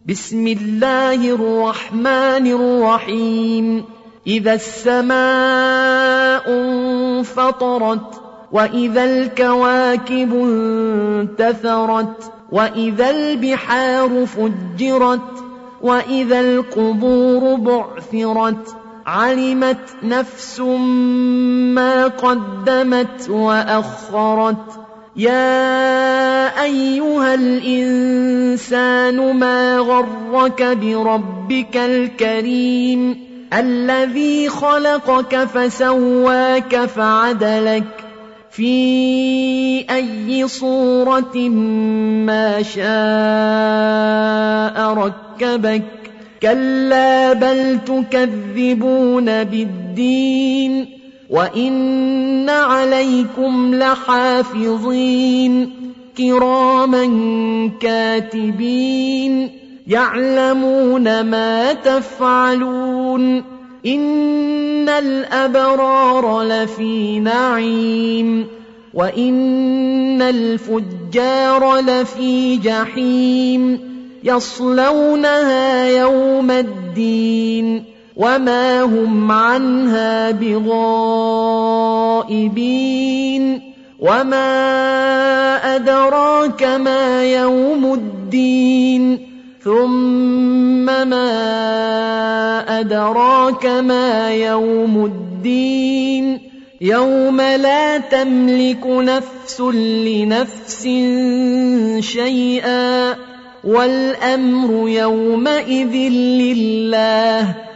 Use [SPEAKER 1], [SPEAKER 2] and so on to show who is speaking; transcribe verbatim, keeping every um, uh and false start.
[SPEAKER 1] بسم الله الرحمن الرحيم إذا السماء انفطرت وإذا الكواكب انتثرت وإذا البحار فجرت وإذا القبور بعثرت علمت نفس ما قدمت وأخرت يا أيها الإنسان ما غرك بربك الكريم الذي خلقك فسواك فعدلك في أي صورة ما شاء ركبك كلا بل تكذبون بالدين وإن عليكم لحافظين كراما كاتبين يعلمون ما تفعلون إن الأبرار لفي نعيم وإن الفجار لفي جحيم يصلونها يوم الدين وما هم عنها بغائبين وما أدراك ما يوم الدين ثم ما أدراك ما يوم الدين يوم لا تملك نفس لنفس شيئا والأمر يومئذ لله